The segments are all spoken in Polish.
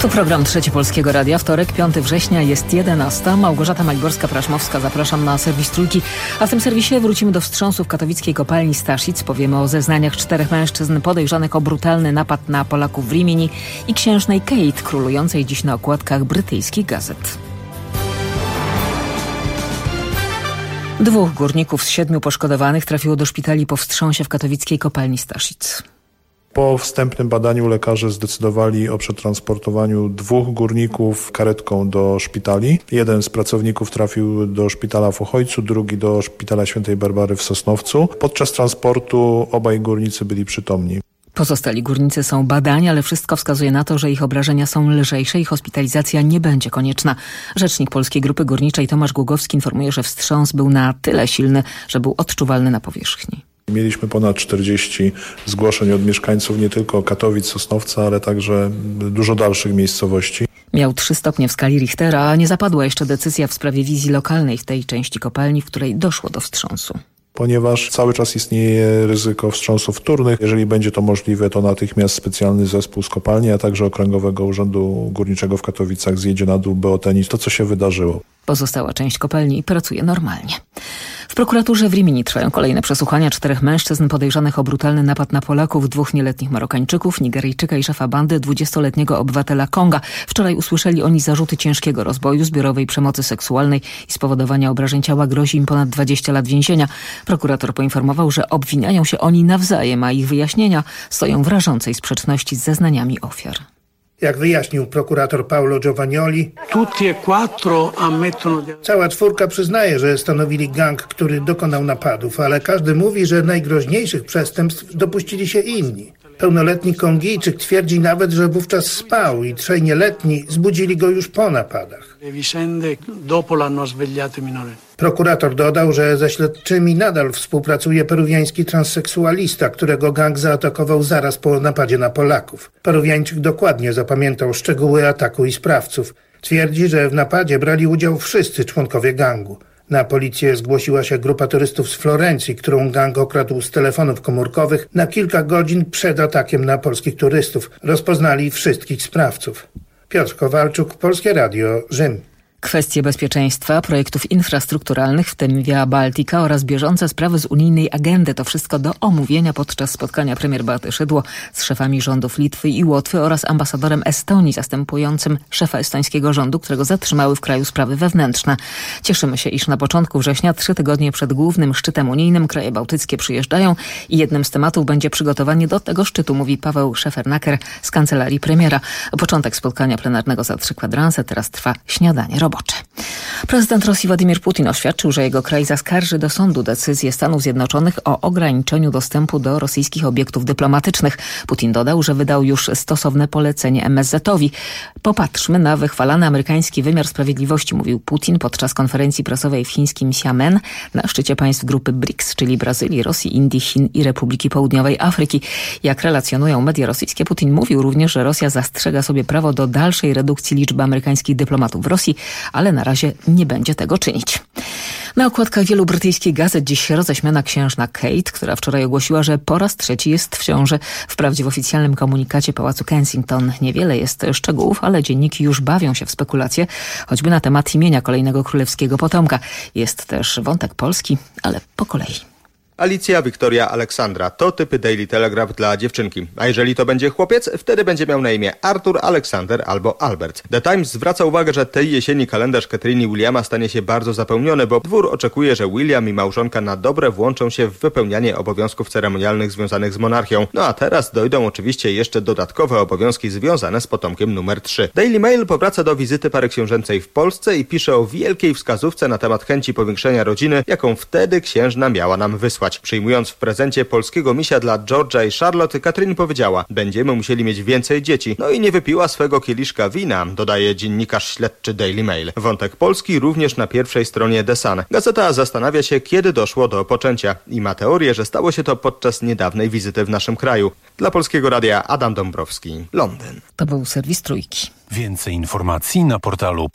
Tu program Trzeci Polskiego Radia. Wtorek, 5 września, jest 11. Małgorzata Maliborska-Praszmowska. Zapraszam na serwis Trójki. A w tym serwisie wrócimy do wstrząsów katowickiej kopalni Staszic. Powiemy o zeznaniach 4 mężczyzn podejrzanych o brutalny napad na Polaków w Rimini i księżnej Kate, królującej dziś na okładkach brytyjskich gazet. 2 górników z 7 poszkodowanych trafiło do szpitali po wstrząsie w katowickiej kopalni Staszic. Po wstępnym badaniu lekarze zdecydowali o przetransportowaniu 2 górników karetką do szpitali. Jeden z pracowników trafił do szpitala w Ochojcu, drugi do szpitala Świętej Barbary w Sosnowcu. Podczas transportu obaj górnicy byli przytomni. Pozostali górnicy są badani, ale wszystko wskazuje na to, że ich obrażenia są lżejsze i hospitalizacja nie będzie konieczna. Rzecznik Polskiej Grupy Górniczej Tomasz Głogowski informuje, że wstrząs był na tyle silny, że był odczuwalny na powierzchni. Mieliśmy ponad 40 zgłoszeń od mieszkańców nie tylko Katowic, Sosnowca, ale także dużo dalszych miejscowości. Miał 3 stopnie w skali Richtera, a nie zapadła jeszcze decyzja w sprawie wizji lokalnej w tej części kopalni, w której doszło do wstrząsu. Ponieważ cały czas istnieje ryzyko wstrząsów wtórnych. Jeżeli będzie to możliwe, to natychmiast specjalny zespół z kopalni, a także Okręgowego Urzędu Górniczego w Katowicach zjedzie na dół, by ocenić to, co się wydarzyło. Pozostała część kopalni pracuje normalnie. W prokuraturze w Rimini trwają kolejne przesłuchania 4 mężczyzn podejrzanych o brutalny napad na Polaków, 2 nieletnich Marokańczyków, Nigeryjczyka i szefa bandy, 20-letniego obywatela Konga. Wczoraj usłyszeli oni zarzuty ciężkiego rozboju, zbiorowej przemocy seksualnej i spowodowania obrażeń ciała. Grozi im ponad 20 lat więzienia. Prokurator poinformował, że obwiniają się oni nawzajem, a ich wyjaśnienia stoją w rażącej sprzeczności z zeznaniami ofiar. Jak wyjaśnił prokurator Paolo Giovagnoli, cała 4 przyznaje, że stanowili gang, który dokonał napadów, ale każdy mówi, że najgroźniejszych przestępstw dopuścili się inni. Pełnoletni Kongijczyk twierdzi nawet, że wówczas spał i 3 nieletni zbudzili go już po napadach. Prokurator dodał, że ze śledczymi nadal współpracuje peruwiański transseksualista, którego gang zaatakował zaraz po napadzie na Polaków. Peruwiańczyk dokładnie zapamiętał szczegóły ataku i sprawców. Twierdzi, że w napadzie brali udział wszyscy członkowie gangu. Na policję zgłosiła się grupa turystów z Florencji, którą gang okradł z telefonów komórkowych na kilka godzin przed atakiem na polskich turystów. Rozpoznali wszystkich sprawców. Piotr Kowalczuk, Polskie Radio, Rzym. Kwestie bezpieczeństwa, projektów infrastrukturalnych, w tym Via Baltica oraz bieżące sprawy z unijnej agendy. To wszystko do omówienia podczas spotkania premier Beaty Szydło z szefami rządów Litwy i Łotwy oraz ambasadorem Estonii zastępującym szefa estońskiego rządu, którego zatrzymały w kraju sprawy wewnętrzne. Cieszymy się, iż na początku września, 3 tygodnie przed głównym szczytem unijnym, kraje bałtyckie przyjeżdżają i jednym z tematów będzie przygotowanie do tego szczytu, mówi Paweł Szefernaker z kancelarii premiera. Początek spotkania plenarnego za 3 kwadranse, teraz trwa śniadanie robocze. Prezydent Rosji Władimir Putin oświadczył, że jego kraj zaskarży do sądu decyzję Stanów Zjednoczonych o ograniczeniu dostępu do rosyjskich obiektów dyplomatycznych. Putin dodał, że wydał już stosowne polecenie MSZ-owi. Popatrzmy na wychwalany amerykański wymiar sprawiedliwości, mówił Putin podczas konferencji prasowej w chińskim Xiamen na szczycie państw grupy BRICS, czyli Brazylii, Rosji, Indii, Chin i Republiki Południowej Afryki. Jak relacjonują media rosyjskie, Putin mówił również, że Rosja zastrzega sobie prawo do dalszej redukcji liczby amerykańskich dyplomatów w Rosji, ale na razie nie będzie tego czynić. Na okładkach wielu brytyjskich gazet dziś roześmiana księżna Kate, która wczoraj ogłosiła, że po raz 3 jest w ciąży. Wprawdzie w oficjalnym komunikacie Pałacu Kensington niewiele jest szczegółów, ale dzienniki już bawią się w spekulacje, choćby na temat imienia kolejnego królewskiego potomka. Jest też wątek polski, ale po kolei. Alicja, Wiktoria, Aleksandra to typy Daily Telegraph dla dziewczynki. A jeżeli to będzie chłopiec, wtedy będzie miał na imię Arthur, Aleksander albo Albert. The Times zwraca uwagę, że tej jesieni kalendarz Catherine i Williama stanie się bardzo zapełniony, bo dwór oczekuje, że William i małżonka na dobre włączą się w wypełnianie obowiązków ceremonialnych związanych z monarchią. No a teraz dojdą oczywiście jeszcze dodatkowe obowiązki związane z potomkiem numer 3. Daily Mail powraca do wizyty pary książęcej w Polsce i pisze o wielkiej wskazówce na temat chęci powiększenia rodziny, jaką wtedy księżna miała nam wysłać. Przyjmując w prezencie polskiego misia dla George'a i Charlotte, Katrin powiedziała: będziemy musieli mieć więcej dzieci. No i nie wypiła swego kieliszka wina, dodaje dziennikarz śledczy Daily Mail. Wątek polski również na pierwszej stronie The Sun. Gazeta zastanawia się, kiedy doszło do poczęcia i ma teorię, że stało się to podczas niedawnej wizyty w naszym kraju. Dla Polskiego Radia Adam Dąbrowski, Londyn. To był serwis Trójki. Więcej informacji na portalu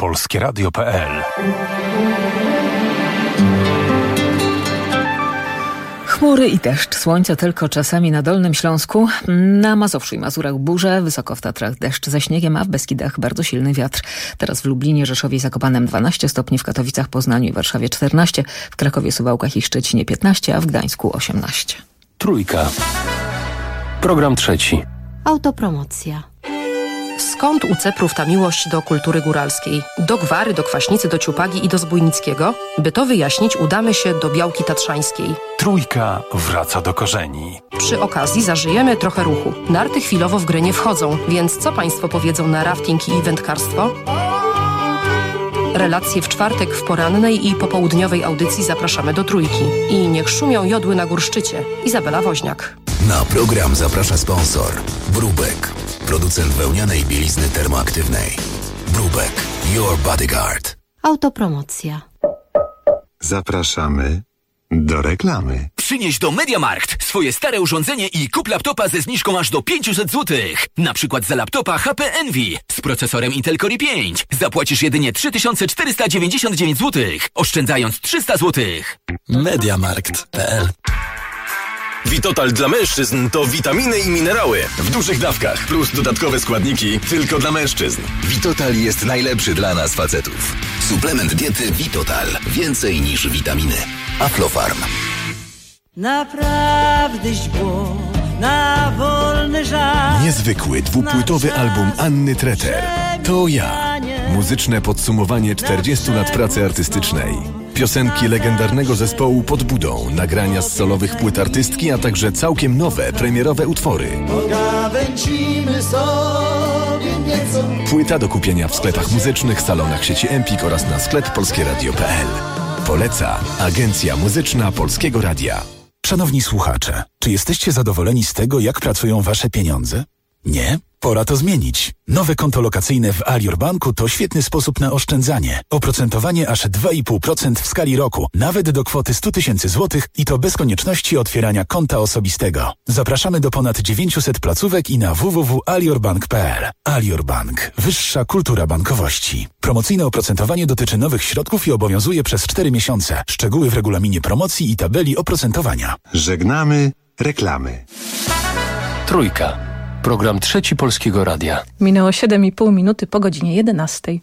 polskieradio.pl. Chmury i deszcz, słońce tylko czasami na Dolnym Śląsku, na Mazowszu i Mazurach burze, wysoko w Tatrach deszcz ze śniegiem, a w Beskidach bardzo silny wiatr. Teraz w Lublinie, Rzeszowie i Zakopanem 12 stopni, w Katowicach, Poznaniu i Warszawie 14, w Krakowie, Suwałkach i Szczecinie 15, a w Gdańsku 18. Trójka. Program trzeci. Autopromocja. Skąd u Ceprów ta miłość do kultury góralskiej? Do Gwary, do Kwaśnicy, do Ciupagi i do Zbójnickiego? By to wyjaśnić, udamy się do Białki Tatrzańskiej. Trójka wraca do korzeni. Przy okazji zażyjemy trochę ruchu. Narty chwilowo w grę nie wchodzą, więc co Państwo powiedzą na rafting i wędkarstwo? Relacje w czwartek w porannej i popołudniowej audycji zapraszamy do Trójki. I niech szumią jodły na górszczycie. Izabela Woźniak. Na program zaprasza sponsor Brubek, producent wełnianej bielizny termoaktywnej. Brubek, your bodyguard. Autopromocja. Zapraszamy do reklamy. Przynieś do MediaMarkt swoje stare urządzenie i kup laptopa ze zniżką aż do 500 zł. Na przykład za laptopa HP Envy z procesorem Intel Core i5. Zapłacisz jedynie 3499 zł, oszczędzając 300 zł. MediaMarkt.pl. Vitotal dla mężczyzn to witaminy i minerały w dużych dawkach plus dodatkowe składniki tylko dla mężczyzn. Vitotal jest najlepszy dla nas facetów. Suplement diety Vitotal. Więcej niż witaminy. Aflofarm. Naprawdę źdźbło na wolny żar. Niezwykły dwupłytowy album Anny Treter. To ja. Muzyczne podsumowanie 40 lat pracy artystycznej. Piosenki legendarnego zespołu Pod Budą, nagrania z solowych płyt artystki, a także całkiem nowe, premierowe utwory. Płyta do kupienia w sklepach muzycznych, salonach sieci Empik oraz na sklep polskieradio.pl. Poleca Agencja Muzyczna Polskiego Radia. Szanowni słuchacze, czy jesteście zadowoleni z tego, jak pracują wasze pieniądze? Nie? Pora to zmienić. Nowe konto lokacyjne w Alior Banku to świetny sposób na oszczędzanie. Oprocentowanie aż 2,5% w skali roku, nawet do kwoty 100 000 złotych i to bez konieczności otwierania konta osobistego. Zapraszamy do ponad 900 placówek i na www.aliorbank.pl. Alior Bank. Wyższa kultura bankowości. Promocyjne oprocentowanie dotyczy nowych środków i obowiązuje przez 4 miesiące. Szczegóły w regulaminie promocji i tabeli oprocentowania. Żegnamy reklamy. Trójka. Program trzeci Polskiego Radia. Minęło 7,5 minuty po godzinie 11.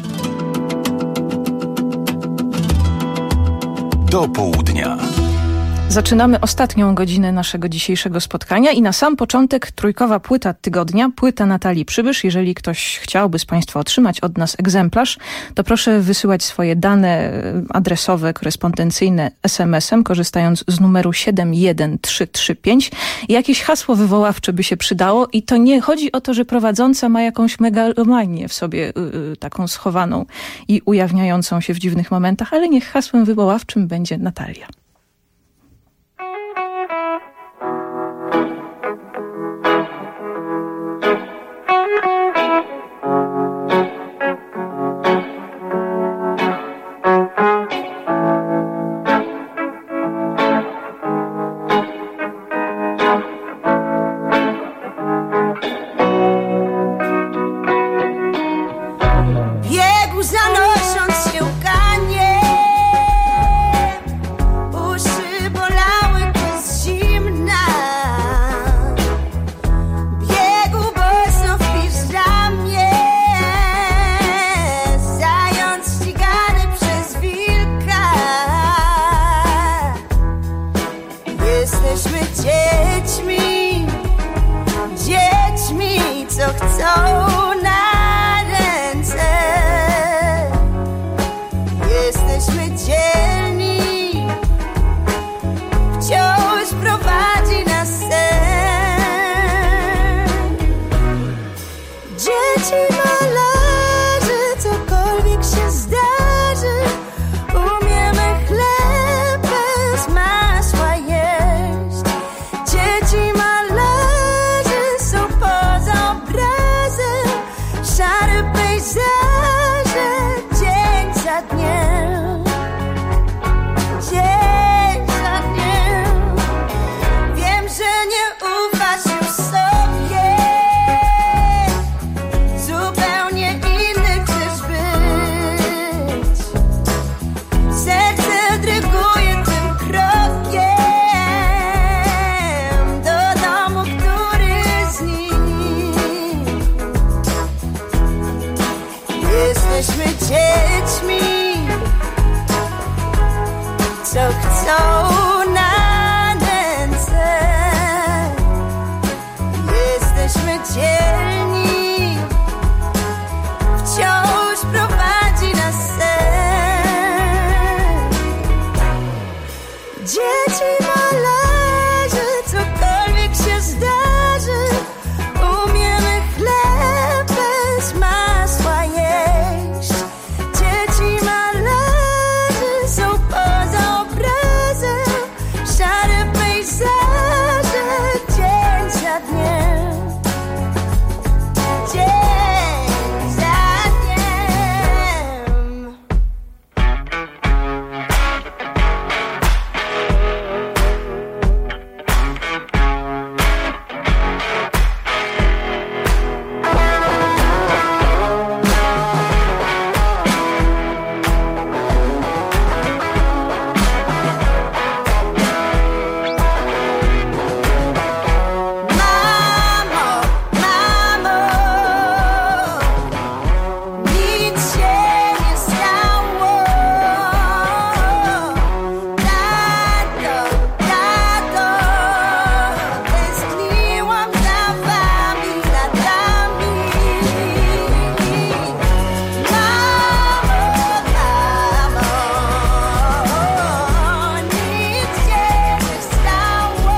Do południa. Zaczynamy ostatnią godzinę naszego dzisiejszego spotkania i na sam początek trójkowa płyta tygodnia, płyta Natalii Przybysz. Jeżeli ktoś chciałby z Państwa otrzymać od nas egzemplarz, to proszę wysyłać swoje dane adresowe, korespondencyjne SMS-em, korzystając z numeru 71335. I jakieś hasło wywoławcze by się przydało i to nie chodzi o to, że prowadząca ma jakąś megalomanię w sobie taką schowaną i ujawniającą się w dziwnych momentach, ale niech hasłem wywoławczym będzie Natalia. Zanosząc się łkanie, uszy bolały bez zimna. Biegł boso w piżamie, zając ścigany przez wilka. Jesteśmy dziećmi, dziećmi, co chcą na ręce. Jesteśmy dzielni, wciąż prowadzi nas sen. Dzieci malarzy, cokolwiek się zdarzy, umiemy chleb bez masła jeść. Dzieci malarzy są poza obrazem. Jesteśmy dziećmi, co chcą na ręce. Jesteśmy dzielni, wciąż prowadzi nas sen. Dzieci malerzy, cokolwiek się zdarzy, umiemy chleb bez masła jeść. Dzieci malerzy są poza obrazem, szare pejzaże dzień za dniem. Dzień za dniem. Mamo, mamo, nic się nie stało. Tato, tęskniłam za wami latami. Mamo, nic się nie stało.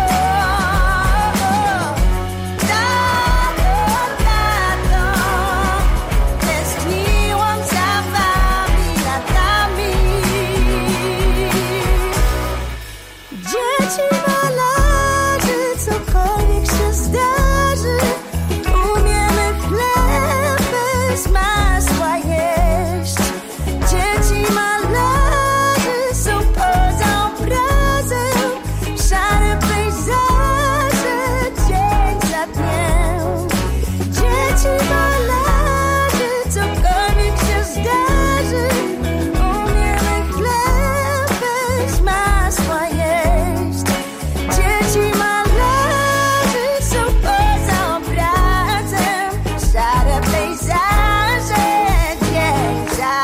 Tęskniłam za wami latami. Dzieci malerzy, cokolwiek się zdarzy, umiemy chleb bez masła jeść. Dzieci malerzy są poza obrazem, szare pejzaże dzień za dniem. Dzieci malerzy, cokolwiek się zdarzy, umiemy chleb bez masła jeść. Dzieci malerzy są poza obrazem, szare pejzaże dzień za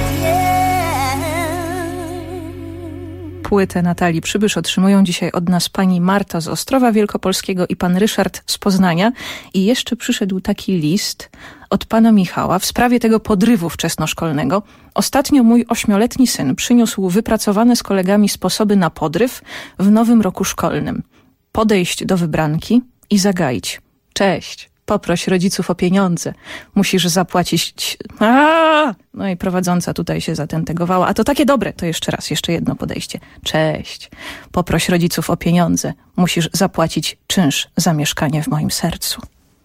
dniem. Płytę Natalii Przybysz otrzymują dzisiaj od nas pani Marta z Ostrowa Wielkopolskiego i pan Ryszard z Poznania. I jeszcze przyszedł taki list od pana Michała w sprawie tego podrywu wczesnoszkolnego. Ostatnio mój 8-letni syn przyniósł wypracowane z kolegami sposoby na podryw w nowym roku szkolnym. Podejść do wybranki i zagaić. Cześć, poproś rodziców o pieniądze. Musisz zapłacić... No i prowadząca tutaj się zatentegowała. A to takie dobre, to jeszcze raz, jeszcze jedno podejście. Cześć, poproś rodziców o pieniądze. Musisz zapłacić czynsz za mieszkanie w moim sercu.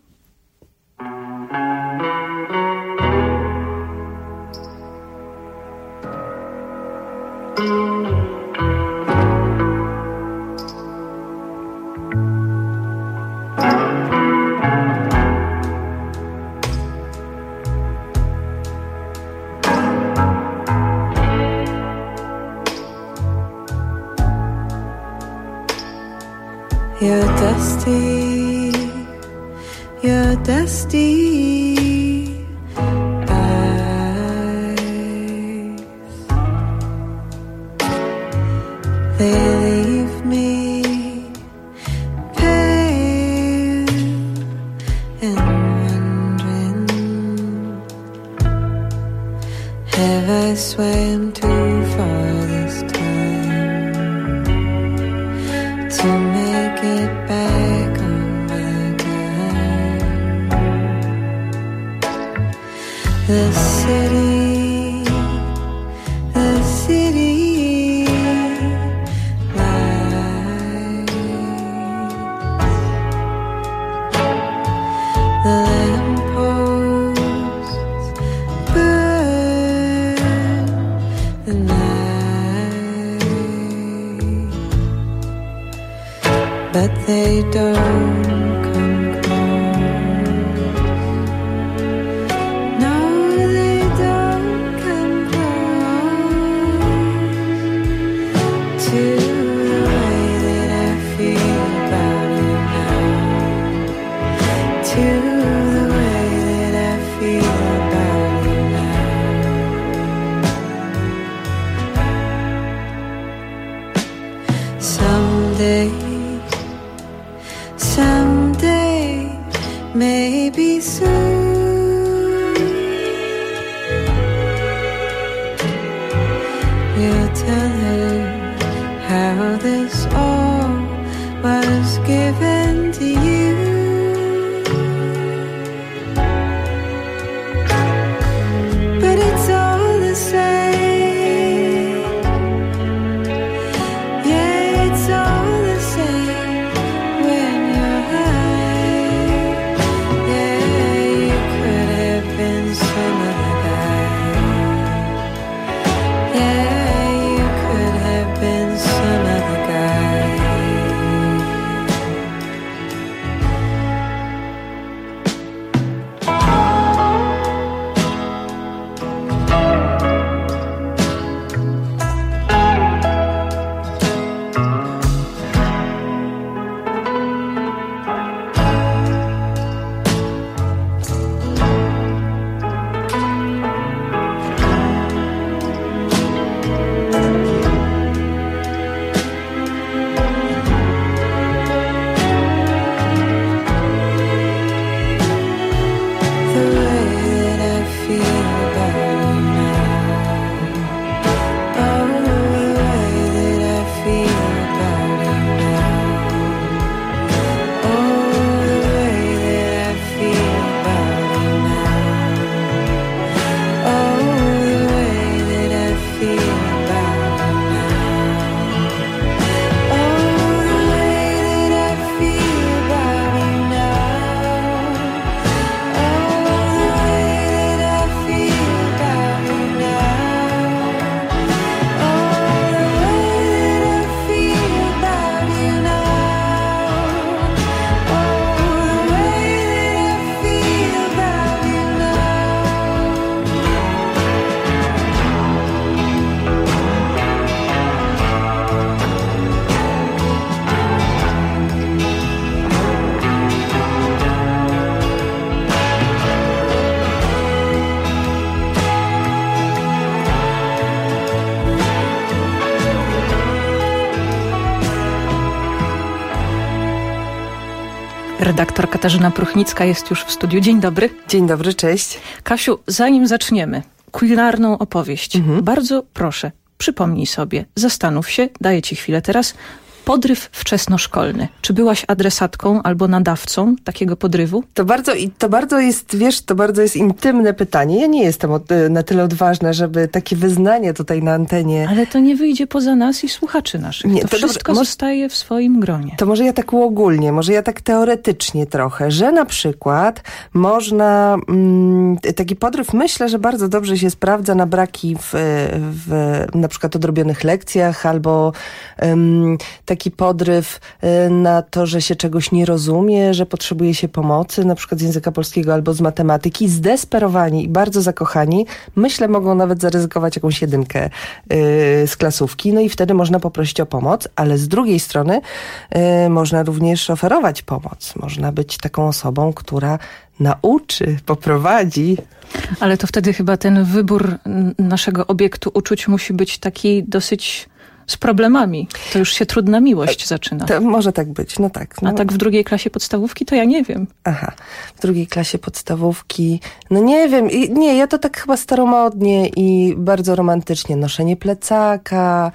You're dusty, you're dusty eyes. They leave me pale and wondering, have I swam too far this time to make it back on my time? The city lies. The lampposts burn the night, but they don't come close. No, they don't come close to the way that I feel about you now. To the way that I feel about you now. maybe soon we'll tell her how this all was given to you. But it's all the same. Yeah, it's all the same when you're high. Yeah, you could have been some other guy. Yeah, you could have been some other guy. Redaktor Katarzyna Pruchnicka jest już w studiu. Dzień dobry. Dzień dobry, cześć. Kasiu, zanim zaczniemy kulinarną opowieść, bardzo proszę, przypomnij sobie, zastanów się, daję ci chwilę teraz, podryw wczesnoszkolny. Czy byłaś adresatką albo nadawcą takiego podrywu? To bardzo jest intymne pytanie. Ja nie jestem na tyle odważna, żeby takie wyznanie tutaj na antenie... Ale to nie wyjdzie poza nas i słuchaczy naszych. Nie, to wszystko zostaje w swoim gronie. To może ja tak uogólnie, może ja tak teoretycznie trochę, że na przykład można... taki podryw myślę, że bardzo dobrze się sprawdza na braki w na przykład odrobionych lekcjach albo taki podryw na to, że się czegoś nie rozumie, że potrzebuje się pomocy, na przykład z języka polskiego albo z matematyki. Zdesperowani i bardzo zakochani, myślę, mogą nawet zaryzykować jakąś jedynkę z klasówki, no i wtedy można poprosić o pomoc, ale z drugiej strony można również oferować pomoc. Można być taką osobą, która nauczy, poprowadzi. Ale to wtedy chyba ten wybór naszego obiektu uczuć musi być taki dosyć... z problemami. To już się trudna miłość zaczyna. To może tak być, no tak. No. A tak w drugiej klasie podstawówki to ja nie wiem. Aha, w drugiej klasie podstawówki, no nie wiem, nie, ja to tak chyba staromodnie i bardzo romantycznie. Noszenie plecaka,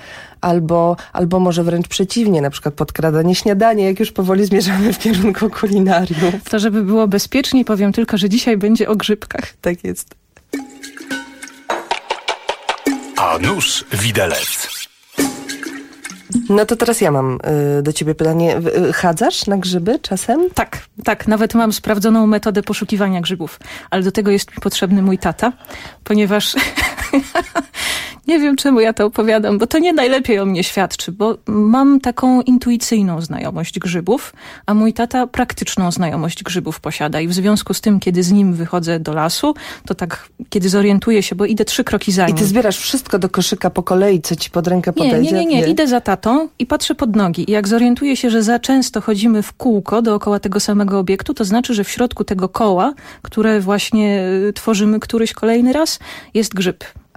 albo może wręcz przeciwnie, na przykład podkradanie śniadania, jak już powoli zmierzamy w kierunku kulinarium. To żeby było bezpiecznie, powiem tylko, że dzisiaj będzie o grzybkach. Tak jest. A nóż widelec. No to teraz ja mam do ciebie pytanie. Chadzasz na grzyby czasem? Tak. Nawet mam sprawdzoną metodę poszukiwania grzybów. Ale do tego jest mi potrzebny mój tata, ponieważ nie wiem, czemu ja to opowiadam, bo to nie najlepiej o mnie świadczy, bo mam taką intuicyjną znajomość grzybów, a mój tata praktyczną znajomość grzybów posiada i w związku z tym, kiedy z nim wychodzę do lasu, to tak, kiedy zorientuję się, bo idę 3 kroki za nim. I ty zbierasz wszystko do koszyka po kolei, co ci pod rękę podejdzie? Nie. Idę za tatą i patrzę pod nogi i jak zorientuję się, że za często chodzimy w kółko dookoła tego samego obiektu, to znaczy, że w środku tego koła, które właśnie tworzymy któryś kolejny raz, jest grzyb.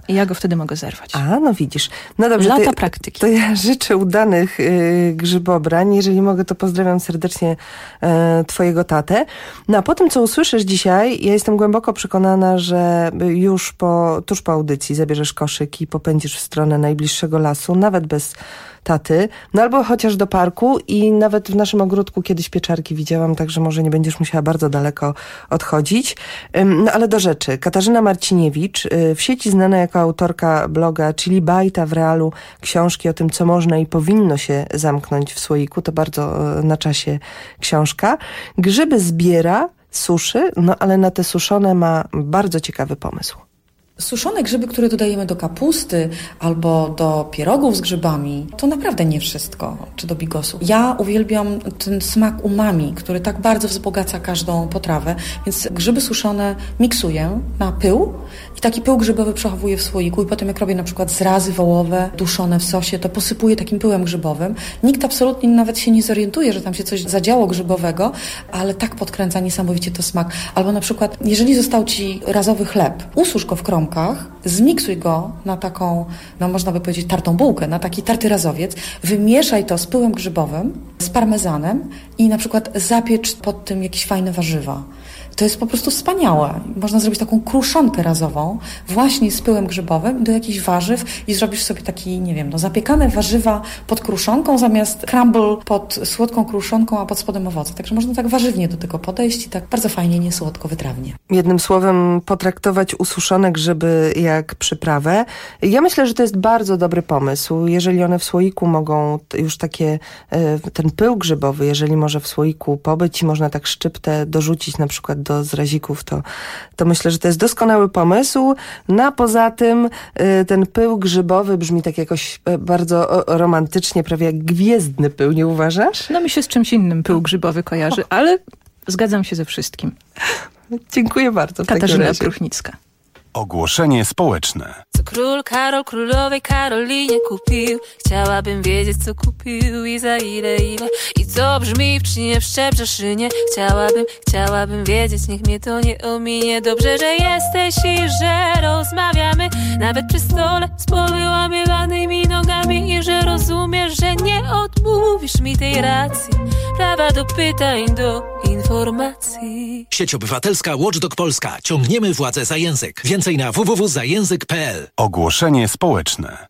I ja go wtedy mogę zerwać. A, no widzisz. No dobrze, Lata praktyki. To ja życzę udanych grzybobrań. Jeżeli mogę, to pozdrawiam serdecznie twojego tatę. No a po tym, co usłyszysz dzisiaj, ja jestem głęboko przekonana, że już tuż po audycji zabierzesz koszyk i popędzisz w stronę najbliższego lasu, nawet bez taty, no albo chociaż do parku i nawet w naszym ogródku kiedyś pieczarki widziałam, także może nie będziesz musiała bardzo daleko odchodzić. No ale do rzeczy. Katarzyna Marciniewicz, w sieci znana jako autorka bloga Chili Bajta w realu, książki o tym, co można i powinno się zamknąć w słoiku, to bardzo na czasie książka. Grzyby zbiera, suszy, no ale na te suszone ma bardzo ciekawy pomysł. Suszone grzyby, które dodajemy do kapusty albo do pierogów z grzybami, to naprawdę nie wszystko, czy do bigosów. Ja uwielbiam ten smak umami, który tak bardzo wzbogaca każdą potrawę, więc grzyby suszone miksuję na pył i taki pył grzybowy przechowuję w słoiku i potem jak robię na przykład zrazy wołowe duszone w sosie, to posypuję takim pyłem grzybowym. Nikt absolutnie nawet się nie zorientuje, że tam się coś zadziało grzybowego, ale tak podkręca niesamowicie to smak. Albo na przykład, jeżeli został Ci razowy chleb, ususz go w kromkach, zmiksuj go na taką, no można by powiedzieć tartą bułkę, na taki tarty razowiec, wymieszaj to z pyłem grzybowym, z parmezanem i na przykład zapiecz pod tym jakieś fajne warzywa. To jest po prostu wspaniałe. Można zrobić taką kruszonkę razową właśnie z pyłem grzybowym do jakichś warzyw i zrobisz sobie taki, nie wiem, zapiekane warzywa pod kruszonką zamiast crumble pod słodką kruszonką, a pod spodem owoce. Także można tak warzywnie do tego podejść i tak bardzo fajnie, niesłodko, wytrawnie. Jednym słowem potraktować ususzone grzyby jak przyprawę. Ja myślę, że to jest bardzo dobry pomysł. Jeżeli one w słoiku mogą już takie, ten pył grzybowy, jeżeli może w słoiku pobyć i można tak szczyptę dorzucić na przykład do zrazików, to myślę, że to jest doskonały pomysł. No a poza tym ten pył grzybowy brzmi tak jakoś bardzo romantycznie, prawie jak gwiezdny pył, nie uważasz? No mi się z czymś innym pył grzybowy kojarzy, ale zgadzam się ze wszystkim. Dziękuję bardzo. Katarzyna Pruchnicka. Ogłoszenie społeczne. Co król Karol królowej Karolinie kupił? Chciałabym wiedzieć, co kupił i za ile. I co brzmi w czynie w Szczebrzeszynie. Chciałabym wiedzieć, niech mnie to nie ominie. Dobrze, że jesteś i że rozmawiamy, nawet przy stole z powyłamywanymi nogami. I że rozumiesz, że nie odmówisz mi tej racji, prawa do pytań, do informacji. Sieć Obywatelska Watchdog Polska. Ciągniemy władzę za język. Więcej na www.zajęzyk.pl. Ogłoszenie społeczne.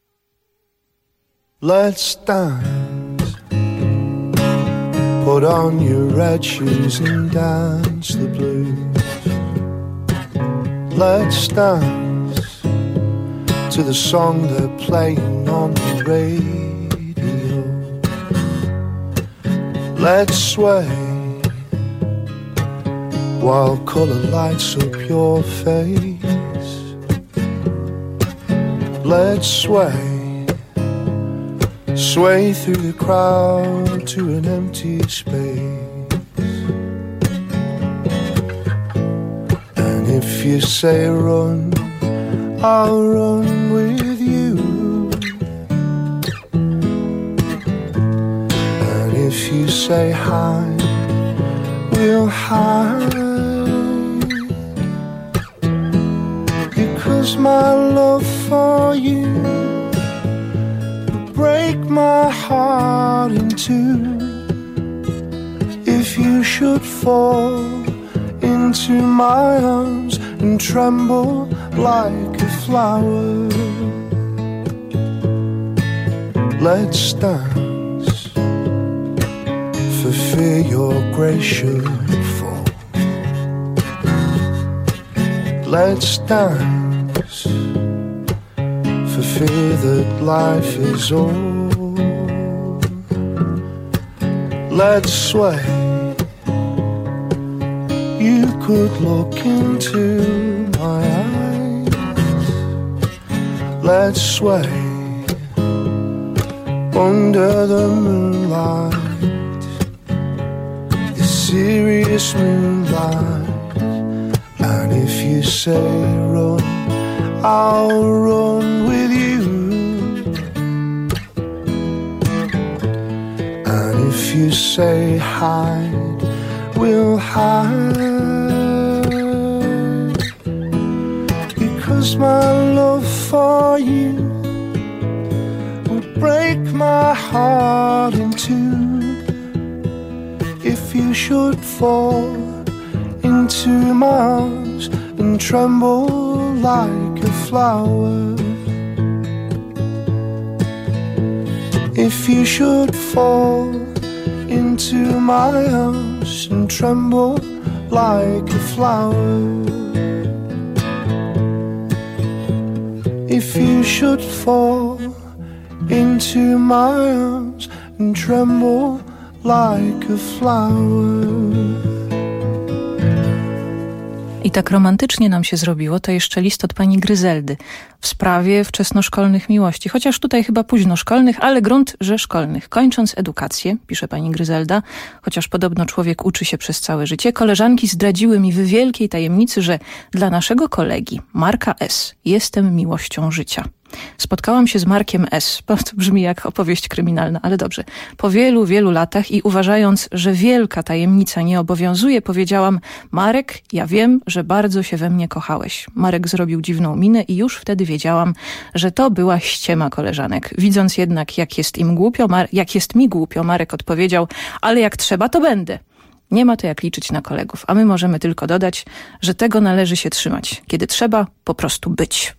Let's dance. Put on your red shoes and dance the blues. Let's dance to the song they're playing on the radio. Let's sway while color lights up your face. Let's sway through the crowd to an empty space. And if you say run, I'll run with you. And if you say hide, we'll hide. Because my love for you would break my heart in two if you should fall into my arms and tremble like a flower. Let's dance for fear your grace should fall. Let's dance for fear that life is all. Let's sway. You could look into my eyes. Let's sway under the moonlight, the serious moonlight. And if you say run, I'll run with you. And if you say hide, we'll hide. Because 'cause my love for you will break my heart in two. If you should fall into my arms and tremble like a flower, if you should fall into my arms and tremble like a flower, if you should fall into my arms and tremble like a flower. I tak romantycznie nam się zrobiło, to jeszcze list od pani Gryzeldy w sprawie wczesnoszkolnych miłości. Chociaż tutaj chyba późnoszkolnych, ale grunt, że szkolnych. Kończąc edukację, pisze pani Gryzelda, chociaż podobno człowiek uczy się przez całe życie, koleżanki zdradziły mi w wielkiej tajemnicy, że dla naszego kolegi, Marka S., jestem miłością życia. Spotkałam się z Markiem S., to brzmi jak opowieść kryminalna, ale dobrze. Po wielu, wielu latach i uważając, że wielka tajemnica nie obowiązuje, powiedziałam: Marek, ja wiem, że bardzo się we mnie kochałeś. Marek zrobił dziwną minę i już wtedy wiedziałam, że to była ściema koleżanek. Widząc jednak, jak jest mi głupio, Marek odpowiedział: ale jak trzeba, to będę. Nie ma to jak liczyć na kolegów, a my możemy tylko dodać, że tego należy się trzymać. Kiedy trzeba, po prostu być.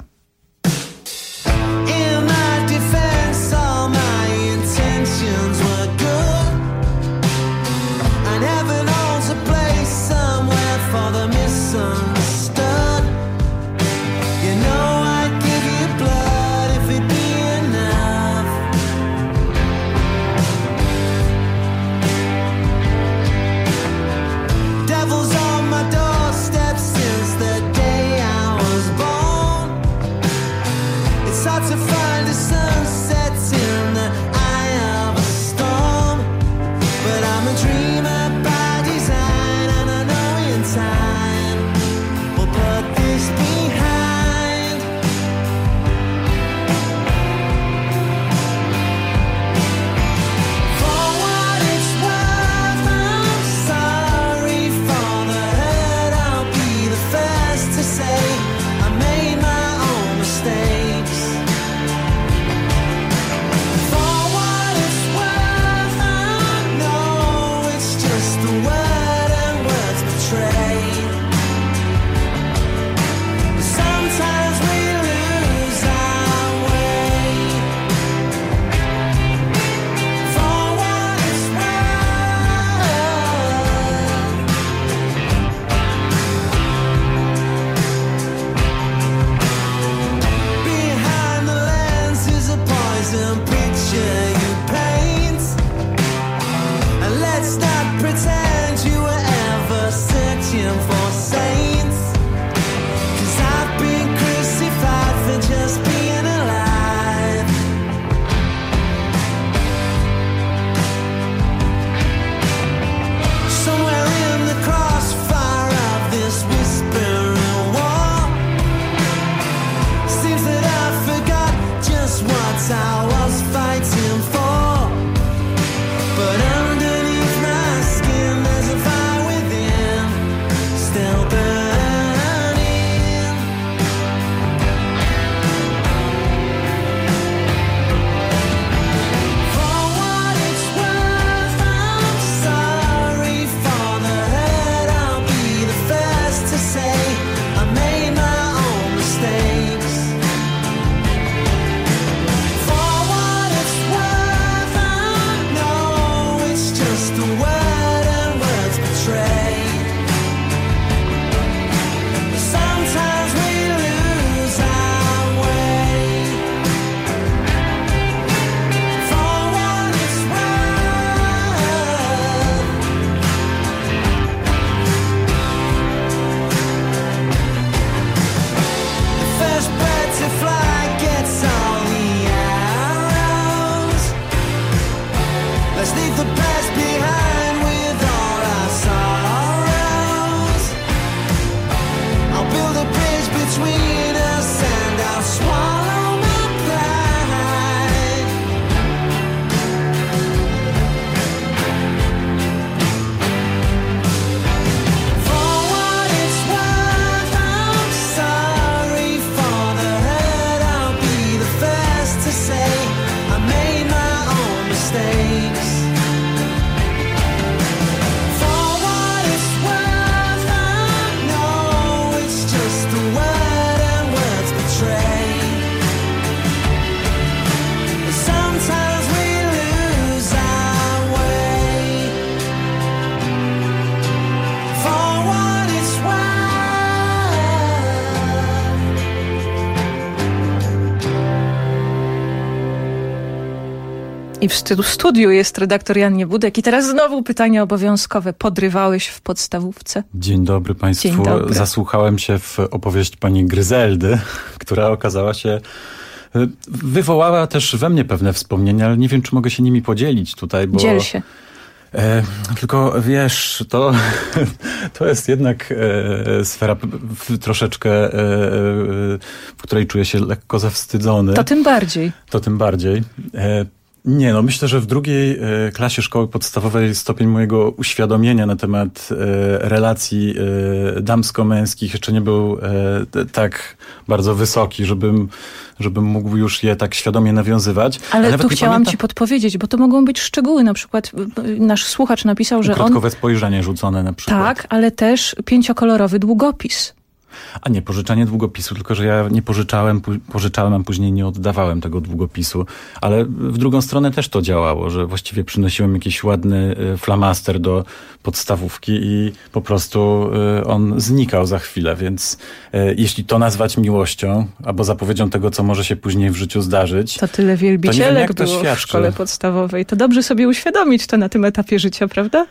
I w studiu jest redaktor Jan Niewudek. I teraz znowu pytania obowiązkowe. Podrywałeś w podstawówce? Dzień dobry Państwu. Dzień dobry. Zasłuchałem się w opowieść pani Gryzeldy, która okazała się... Wywołała też we mnie pewne wspomnienia, ale nie wiem, czy mogę się nimi podzielić tutaj, bo... Dziel się. Tylko wiesz, to jest jednak sfera troszeczkę, w której czuję się lekko zawstydzony. To tym bardziej. Nie, no myślę, że w drugiej klasie szkoły podstawowej stopień mojego uświadomienia na temat relacji damsko-męskich jeszcze nie był tak bardzo wysoki, żebym mógł już je tak świadomie nawiązywać. Ale tu chciałam ci podpowiedzieć, bo to mogą być szczegóły. Na przykład nasz słuchacz napisał, że krótkowe spojrzenie rzucone na przykład. Tak, ale też 5-kolorowy długopis. A nie, pożyczanie długopisu, tylko że ja nie pożyczałem, a później nie oddawałem tego długopisu. Ale w drugą stronę też to działało, że właściwie przynosiłem jakiś ładny flamaster do podstawówki i po prostu on znikał za chwilę, więc jeśli to nazwać miłością, albo zapowiedzią tego, co może się później w życiu zdarzyć... To tyle wielbicielek było w szkole podstawowej. To dobrze sobie uświadomić to na tym etapie życia, prawda?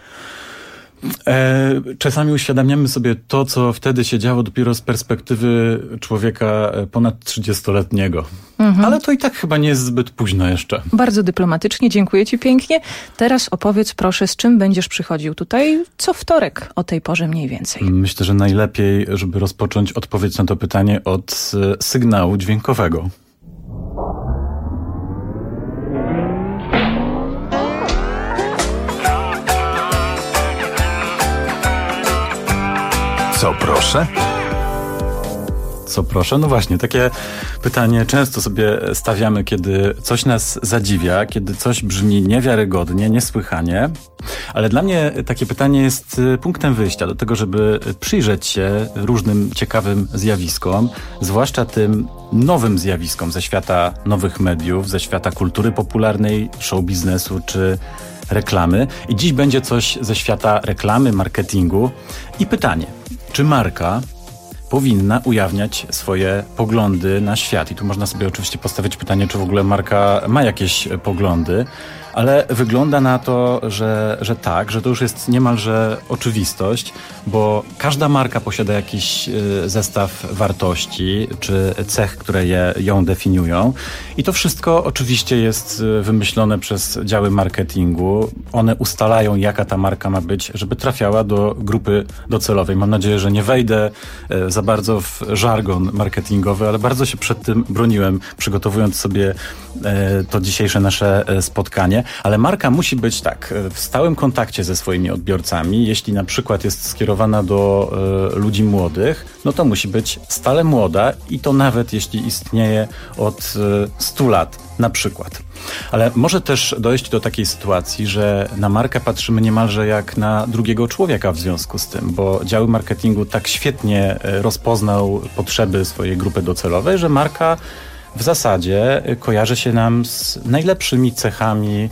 Czasami uświadamiamy sobie to, co wtedy się działo dopiero z perspektywy człowieka ponad 30-letniego. Ale to i tak chyba nie jest zbyt późno jeszcze. Bardzo dyplomatycznie, dziękuję ci pięknie. Teraz opowiedz proszę, z czym będziesz przychodził tutaj co wtorek o tej porze mniej więcej. Myślę, że najlepiej, żeby rozpocząć odpowiedź na to pytanie od sygnału dźwiękowego. Co proszę? Co proszę? No właśnie, takie pytanie często sobie stawiamy, kiedy coś nas zadziwia, kiedy coś brzmi niewiarygodnie, niesłychanie. Ale dla mnie takie pytanie jest punktem wyjścia do tego, żeby przyjrzeć się różnym ciekawym zjawiskom, zwłaszcza tym nowym zjawiskom ze świata nowych mediów, ze świata kultury popularnej, show biznesu czy reklamy. I dziś będzie coś ze świata reklamy, marketingu i pytanie, czy marka powinna ujawniać swoje poglądy na świat? I tu można sobie oczywiście postawić pytanie, czy w ogóle marka ma jakieś poglądy, ale wygląda na to, że tak, że to już jest niemalże oczywistość, bo każda marka posiada jakiś zestaw wartości czy cech, które ją definiują. I to wszystko oczywiście jest wymyślone przez działy marketingu. One ustalają, jaka ta marka ma być, żeby trafiała do grupy docelowej. Mam nadzieję, że nie wejdę za bardzo w żargon marketingowy, ale bardzo się przed tym broniłem, przygotowując sobie to dzisiejsze nasze spotkanie. Ale marka musi być w stałym kontakcie ze swoimi odbiorcami. Jeśli na przykład jest skierowana do ludzi młodych, no to musi być stale młoda i to nawet jeśli istnieje od 100 lat na przykład. Ale może też dojść do takiej sytuacji, że na markę patrzymy niemalże jak na drugiego człowieka w związku z tym, bo działy marketingu tak świetnie rozpoznał potrzeby swojej grupy docelowej, że marka w zasadzie kojarzy się nam z najlepszymi cechami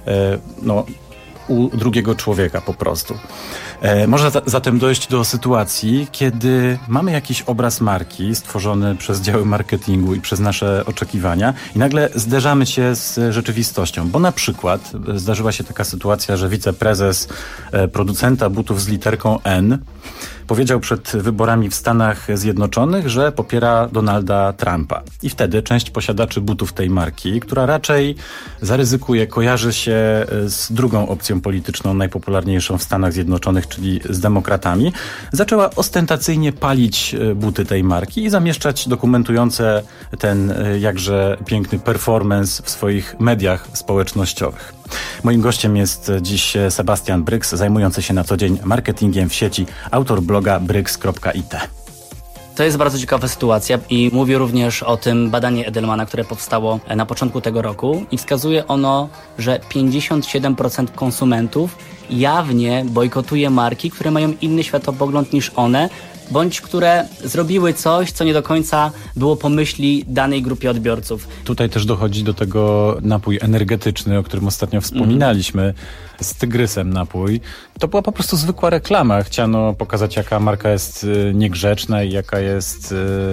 u drugiego człowieka po prostu. Może zatem dojść do sytuacji, kiedy mamy jakiś obraz marki stworzony przez działy marketingu i przez nasze oczekiwania i nagle zderzamy się z rzeczywistością, bo na przykład zdarzyła się taka sytuacja, że wiceprezes producenta butów z literką N powiedział przed wyborami w Stanach Zjednoczonych, że popiera Donalda Trumpa. I wtedy część posiadaczy butów tej marki, która raczej zaryzykuje, kojarzy się z drugą opcją polityczną, najpopularniejszą w Stanach Zjednoczonych, czyli z demokratami, zaczęła ostentacyjnie palić buty tej marki i zamieszczać dokumentujące ten jakże piękny performance w swoich mediach społecznościowych. Moim gościem jest dziś Sebastian Bryks, zajmujący się na co dzień marketingiem w sieci, autor bloga bryks.it. To jest bardzo ciekawa sytuacja i mówi również o tym badanie Edelmana, które powstało na początku tego roku i wskazuje ono, że 57% konsumentów jawnie bojkotuje marki, które mają inny światopogląd niż one, bądź które zrobiły coś, co nie do końca było po myśli danej grupie odbiorców. Tutaj też dochodzi do tego napój energetyczny, o którym ostatnio wspominaliśmy, z tygrysem napój. To była po prostu zwykła reklama. Chciano pokazać, jaka marka jest niegrzeczna i jaka jest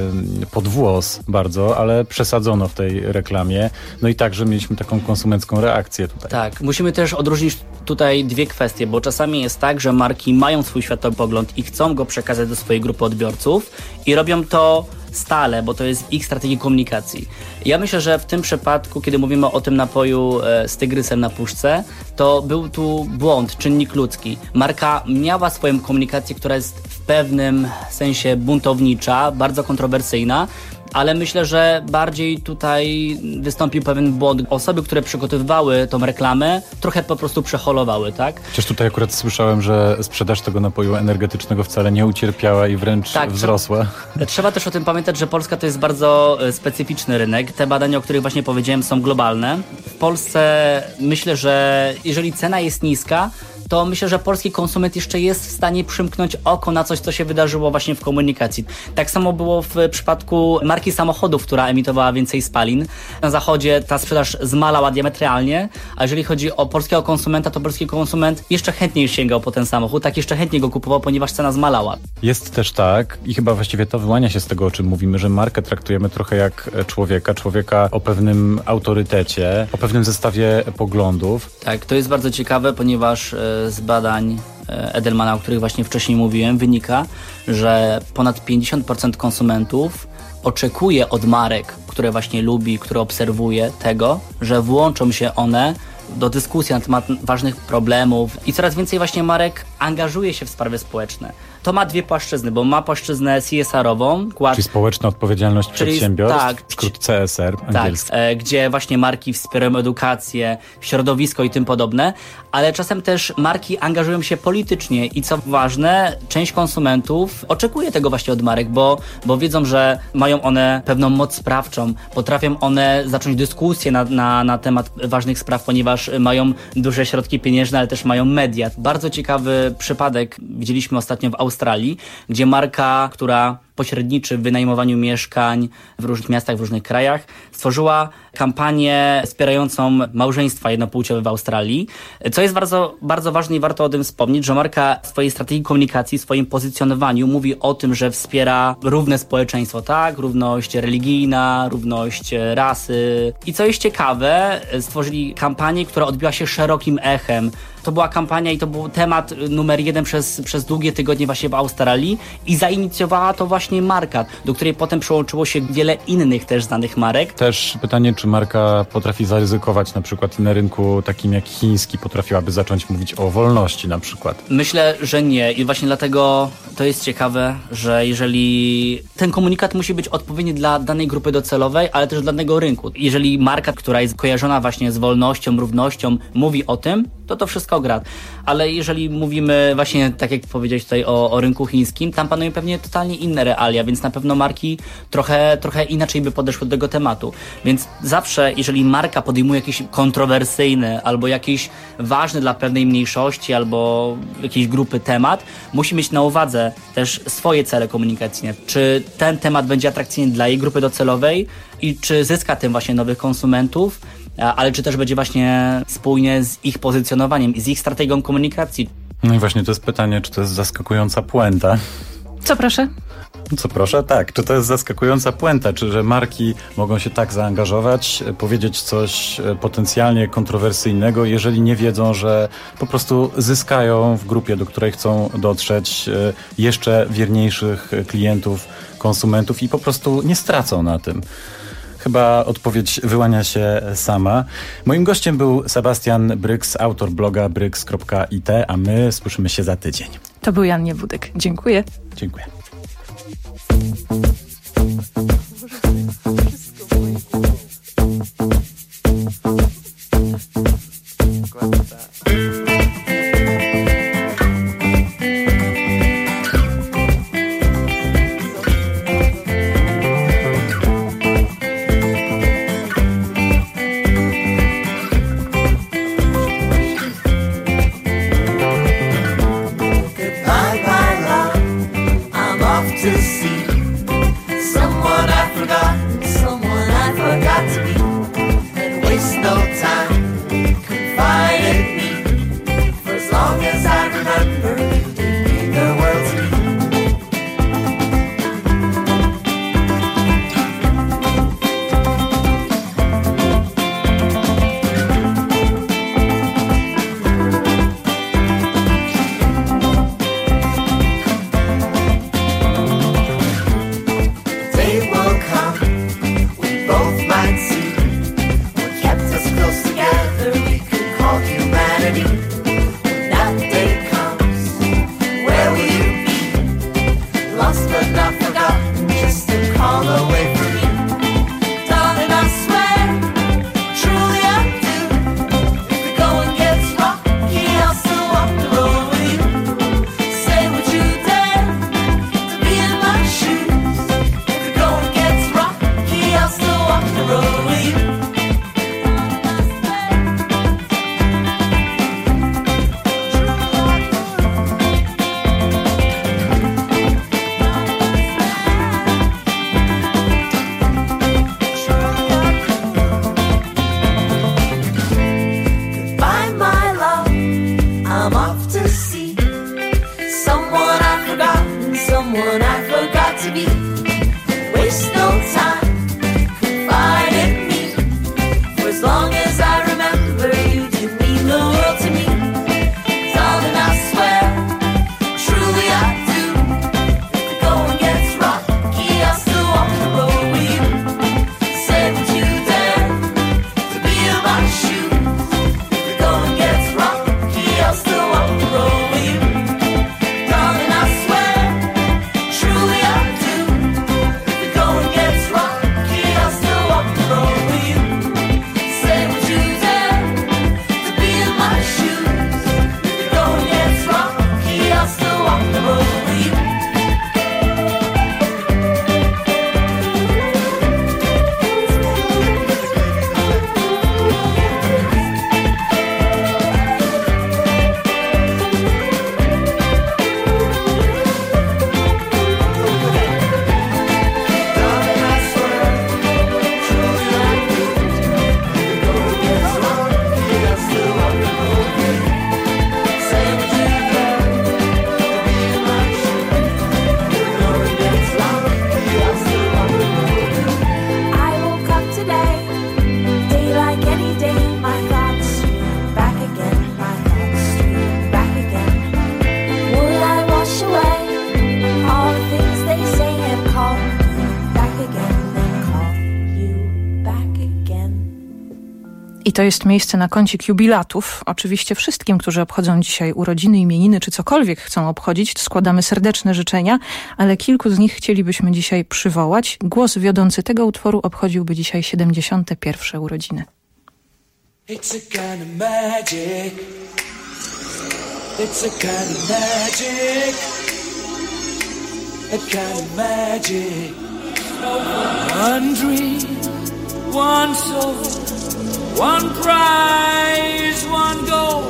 pod włos bardzo, ale przesadzono w tej reklamie. No i także mieliśmy taką konsumencką reakcję tutaj. Tak, musimy też odróżnić tutaj dwie kwestie, bo czasami jest tak, że marki mają swój światopogląd i chcą go przekazać do swojej grupy odbiorców i robią to stale, bo to jest ich strategia komunikacji. Ja myślę, że w tym przypadku, kiedy mówimy o tym napoju z tygrysem na puszce, to był tu błąd, czynnik ludzki. Marka miała swoją komunikację, która jest w pewnym sensie buntownicza, bardzo kontrowersyjna, ale myślę, że bardziej tutaj wystąpił pewien błąd. Osoby, które przygotowywały tą reklamę, trochę po prostu przeholowały, tak? Chociaż tutaj akurat słyszałem, że sprzedaż tego napoju energetycznego wcale nie ucierpiała i wręcz wzrosła. Trzeba też o tym pamiętać, że Polska to jest bardzo specyficzny rynek. Te badania, o których właśnie powiedziałem, są globalne. W Polsce myślę, że jeżeli cena jest niska, to myślę, że polski konsument jeszcze jest w stanie przymknąć oko na coś, co się wydarzyło właśnie w komunikacji. Tak samo było w przypadku marki samochodów, która emitowała więcej spalin. Na zachodzie ta sprzedaż zmalała diametralnie, a jeżeli chodzi o polskiego konsumenta, to polski konsument jeszcze chętniej sięgał po ten samochód, tak jeszcze chętniej go kupował, ponieważ cena zmalała. Jest też tak i chyba właściwie to wyłania się z tego, o czym mówimy, że markę traktujemy trochę jak człowieka o pewnym autorytecie, o pewnym zestawie poglądów. Tak, to jest bardzo ciekawe, ponieważ z badań Edelmana, o których właśnie wcześniej mówiłem, wynika, że ponad 50% konsumentów oczekuje od marek, które właśnie lubi, które obserwuje, tego, że włączą się one do dyskusji na temat ważnych problemów i coraz więcej właśnie marek angażuje się w sprawy społeczne. To ma dwie płaszczyzny, bo ma płaszczyznę CSR-ową. Czyli społeczna odpowiedzialność przedsiębiorstw, tak, skrót CSR angielski. Tak, gdzie właśnie marki wspierają edukację, środowisko i tym podobne, ale czasem też marki angażują się politycznie i co ważne, część konsumentów oczekuje tego właśnie od marek, bo wiedzą, że mają one pewną moc sprawczą, potrafią one zacząć dyskusję na temat ważnych spraw, ponieważ mają duże środki pieniężne, ale też mają media. Bardzo ciekawy przypadek widzieliśmy ostatnio w Australii, gdzie marka, która pośredniczy w wynajmowaniu mieszkań w różnych miastach, w różnych krajach, stworzyła kampanię wspierającą małżeństwa jednopłciowe w Australii. Co jest bardzo, bardzo ważne i warto o tym wspomnieć, że marka w swojej strategii komunikacji, w swoim pozycjonowaniu mówi o tym, że wspiera równe społeczeństwo, tak? Równość religijna, równość rasy. I co jest ciekawe, stworzyli kampanię, która odbiła się szerokim echem. To była kampania i to był temat numer 1 przez długie tygodnie właśnie w Australii i zainicjowała to właśnie marka, do której potem przyłączyło się wiele innych też znanych marek. Też pytanie, czy marka potrafi zaryzykować na przykład na rynku takim jak chiński, potrafiłaby zacząć mówić o wolności na przykład? Myślę, że nie i właśnie dlatego to jest ciekawe, że jeżeli ten komunikat musi być odpowiedni dla danej grupy docelowej, ale też dla danego rynku. Jeżeli marka, która jest kojarzona właśnie z wolnością, równością, mówi o tym, to wszystko gra. Ale jeżeli mówimy właśnie, tak jak powiedziałeś tutaj o rynku chińskim, tam panują pewnie totalnie inne realia, więc na pewno marki trochę inaczej by podeszły do tego tematu. Więc zawsze, jeżeli marka podejmuje jakiś kontrowersyjny albo jakiś ważny dla pewnej mniejszości albo jakiejś grupy temat, musi mieć na uwadze też swoje cele komunikacyjne. Czy ten temat będzie atrakcyjny dla jej grupy docelowej i czy zyska tym właśnie nowych konsumentów, ale czy też będzie właśnie spójnie z ich pozycjonowaniem i z ich strategią komunikacji. No i właśnie to jest pytanie, czy to jest zaskakująca puenta. Co proszę? Co proszę? Tak. Czy to jest zaskakująca puenta? Czy że marki mogą się tak zaangażować, powiedzieć coś potencjalnie kontrowersyjnego, jeżeli nie wiedzą, że po prostu zyskają w grupie, do której chcą dotrzeć, jeszcze wierniejszych klientów, konsumentów i po prostu nie stracą na tym. Chyba odpowiedź wyłania się sama. Moim gościem był Sebastian Bryks, autor bloga bryks.it, a my słyszymy się za tydzień. To był Jan Niewódek. Dziękuję. Dziękuję. to see someone I forgot to be, and waste no time, confide in me, for as long as I remember, you mean the world to me. I to jest miejsce na kącik jubilatów. Oczywiście wszystkim, którzy obchodzą dzisiaj urodziny, imieniny, czy cokolwiek chcą obchodzić, składamy serdeczne życzenia, ale kilku z nich chcielibyśmy dzisiaj przywołać. Głos wiodący tego utworu obchodziłby dzisiaj 71. urodziny. It's a kind of magic. It's a kind of magic. A kind of magic. One dream, one soul, one prize, one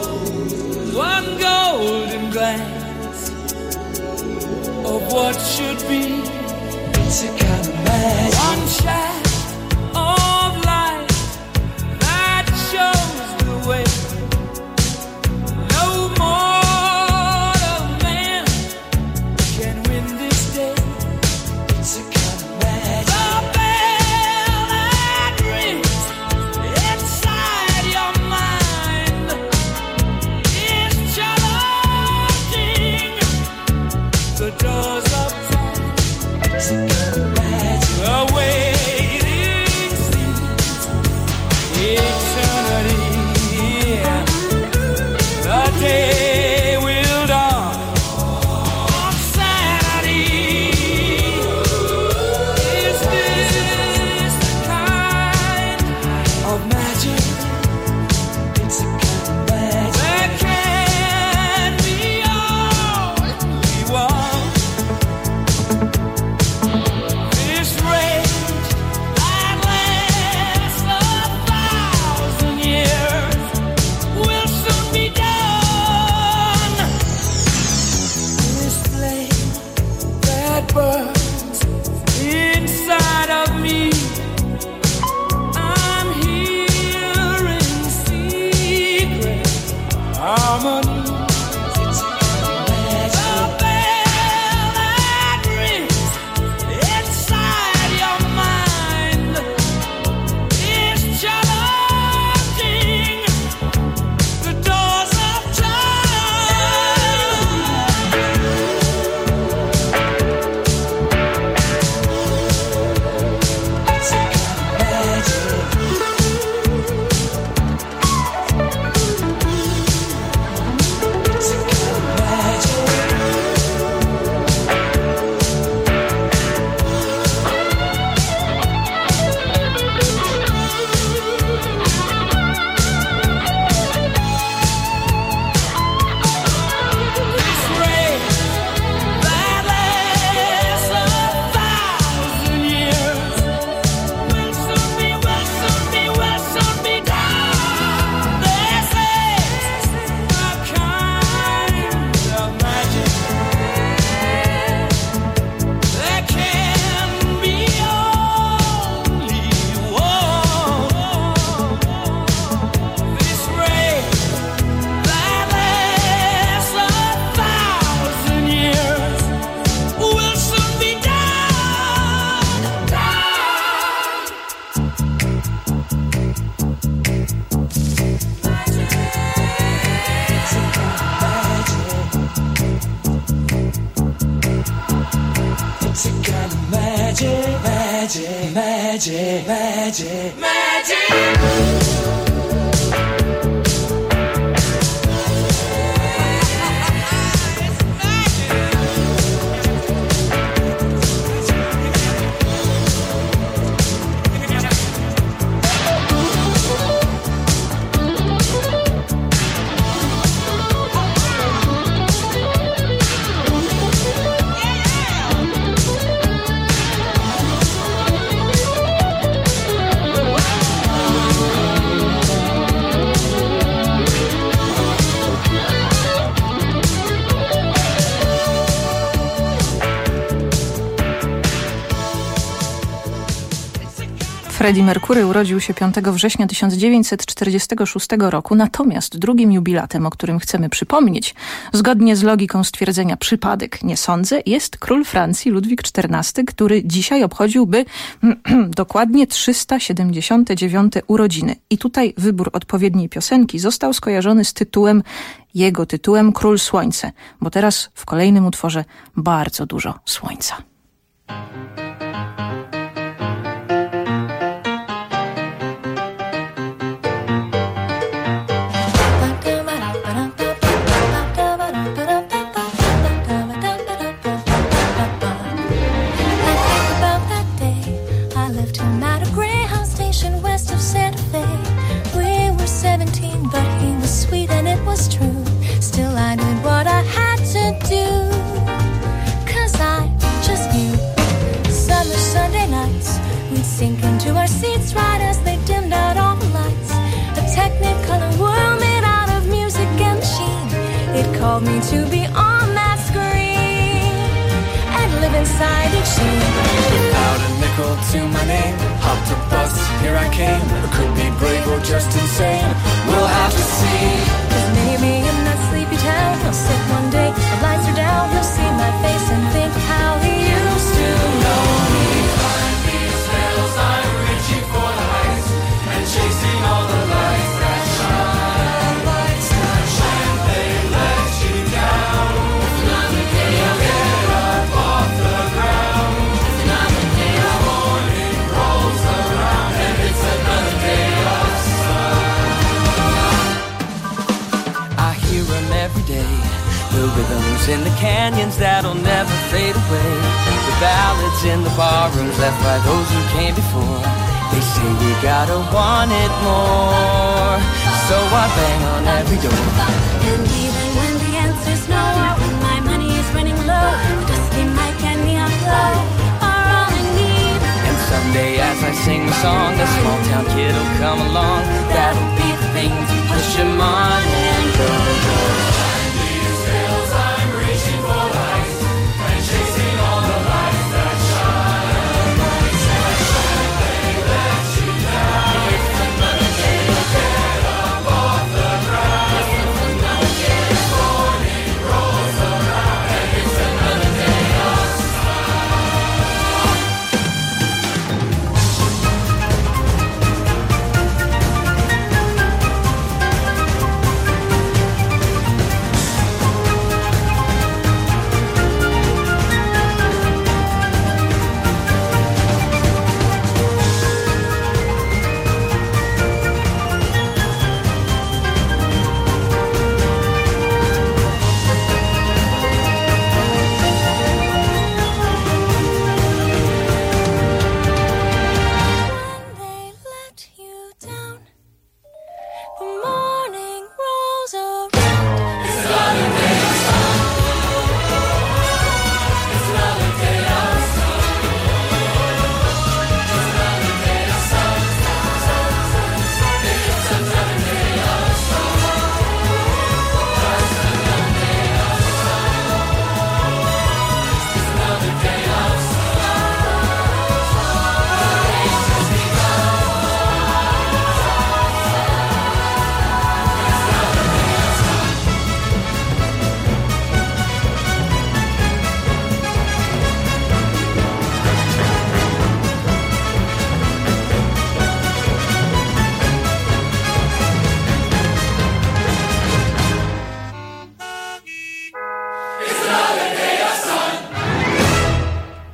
golden glance of what should be. It's a kind of magic. One shaft of light that shows the way. No mortal man can win this day. It's a kind of magic. The bell that rings inside your mind is challenging the doors of time. It's a kind of magic. The waiting seems eternity. The day will dawn on Saturday. Is this the kind of magic? It's a kind of magic. There can be all we want. burns inside of me. I'm hearing secret harmony. Magic, magic, magic. Freddie Mercury urodził się 5 września 1946 roku, natomiast drugim jubilatem, o którym chcemy przypomnieć, zgodnie z logiką stwierdzenia przypadek nie sądzę, jest król Francji Ludwik XIV, który dzisiaj obchodziłby dokładnie 379 urodziny. I tutaj wybór odpowiedniej piosenki został skojarzony z jego tytułem Król Słońce, bo teraz w kolejnym utworze bardzo dużo słońca. Called me to be on that screen and live inside each scene. Without a nickel to my name, hopped a bus, here I came. I could be brave or just insane, we'll have to see. 'Cause maybe in that sleepy town I'll sit one day, the lights are down, you'll see my face and think how he used to know me. Climb these hills, I'm reaching for the heights and chasing all the lights that shine. The rhythms in the canyons that'll never fade away. The ballads in the barrooms left by those who came before. They say we gotta want it more, so I bang on every door. And even when the answer's no, or when my money is running low, the dusty mic and neon glow are all I need. And someday as I sing the song, the small town kid will come along. That'll be the thing to push him on and go. I'm reaching for light and chasing all the light.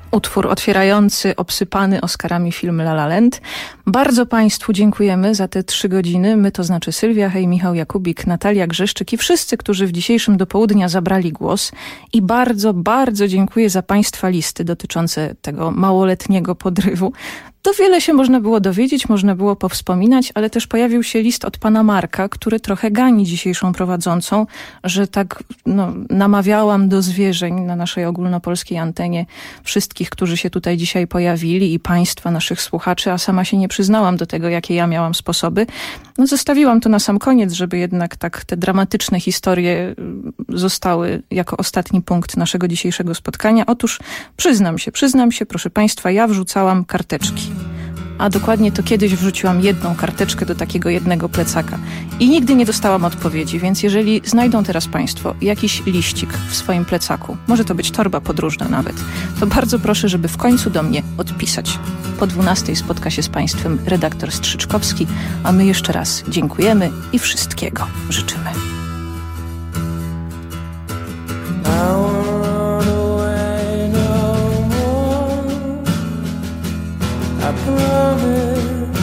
Utwór otwierający, obsypany Oscarami film La La Land. Bardzo Państwu dziękujemy za te 3 godziny. My, to znaczy Sylwia Hej, Michał Jakubik, Natalia Grzeszczyk i wszyscy, którzy w dzisiejszym do południa zabrali głos. I bardzo, bardzo dziękuję za Państwa listy dotyczące tego małoletniego podrywu. To wiele się można było dowiedzieć, można było powspominać, ale też pojawił się list od pana Marka, który trochę gani dzisiejszą prowadzącą, że tak namawiałam do zwierzeń na naszej ogólnopolskiej antenie wszystkich, którzy się tutaj dzisiaj pojawili i państwa, naszych słuchaczy, a sama się nie przyznałam do tego, jakie ja miałam sposoby. Zostawiłam to na sam koniec, żeby jednak tak te dramatyczne historie zostały jako ostatni punkt naszego dzisiejszego spotkania. Otóż przyznam się, proszę państwa, ja wrzucałam karteczki. A dokładnie to kiedyś wrzuciłam jedną karteczkę do takiego jednego plecaka. I nigdy nie dostałam odpowiedzi, więc jeżeli znajdą teraz Państwo jakiś liścik w swoim plecaku, może to być torba podróżna nawet, to bardzo proszę, żeby w końcu do mnie odpisać. Po 12:00 spotka się z Państwem redaktor Strzyczkowski, a my jeszcze raz dziękujemy i wszystkiego życzymy. I promise.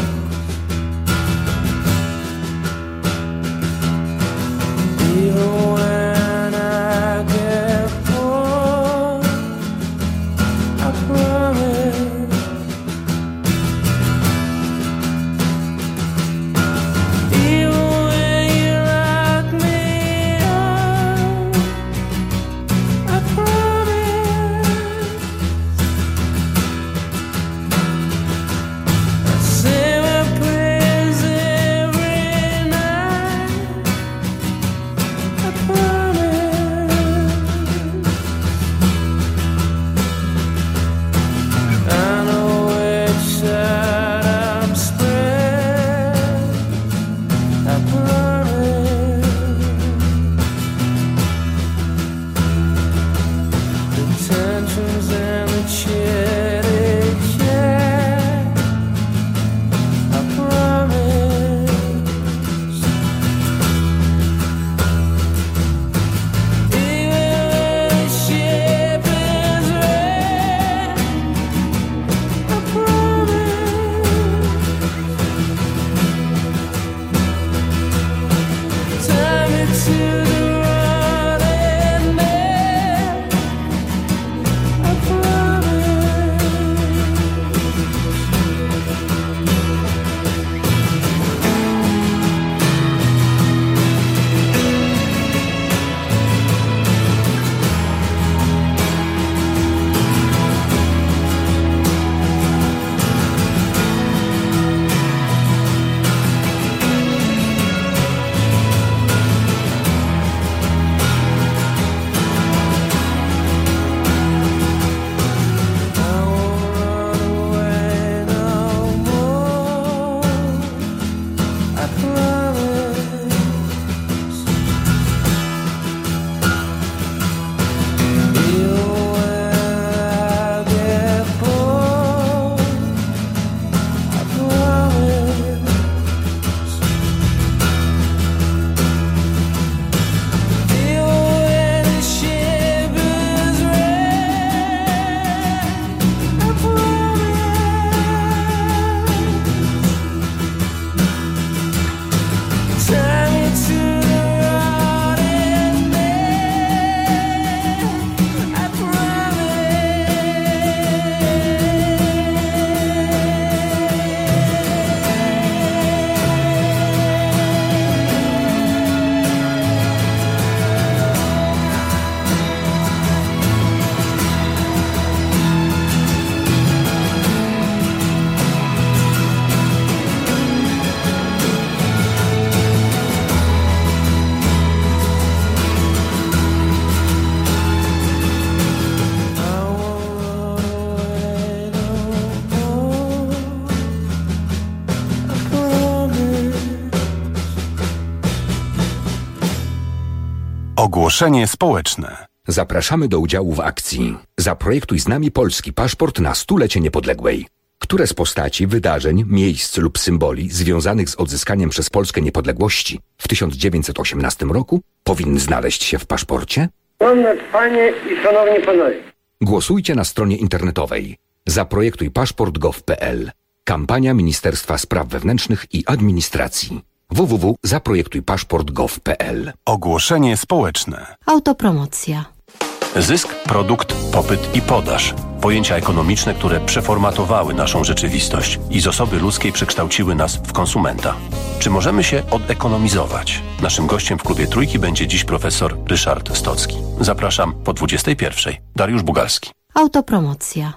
Even when I get bored, I promise. Even when you lock me up, I promise. Say my prayers every night, I promise. I know which side I'm spread, I promise. The tensions and the chit-chat, I promise. Even when the ship is wrecked, I promise. Tie me to the running man, I promise. Ogłoszenie społeczne. Zapraszamy do udziału w akcji Zaprojektuj z nami polski paszport na 100-lecie niepodległej. Które z postaci, wydarzeń, miejsc lub symboli związanych z odzyskaniem przez Polskę niepodległości w 1918 roku powinny znaleźć się w paszporcie? Szanowne Panie i Szanowni Panowie, Głosujcie na stronie internetowej zaprojektujpaszport.gov.pl. Kampania Ministerstwa Spraw Wewnętrznych i Administracji. www.zaprojektujpaszport.gov.pl. Ogłoszenie społeczne. Autopromocja. Zysk, produkt, popyt i podaż. Pojęcia ekonomiczne, które przeformatowały naszą rzeczywistość i z osoby ludzkiej przekształciły nas w konsumenta. Czy możemy się odekonomizować? Naszym gościem w Klubie Trójki będzie dziś profesor Ryszard Stocki. Zapraszam po 21:00. Dariusz Bugalski. Autopromocja.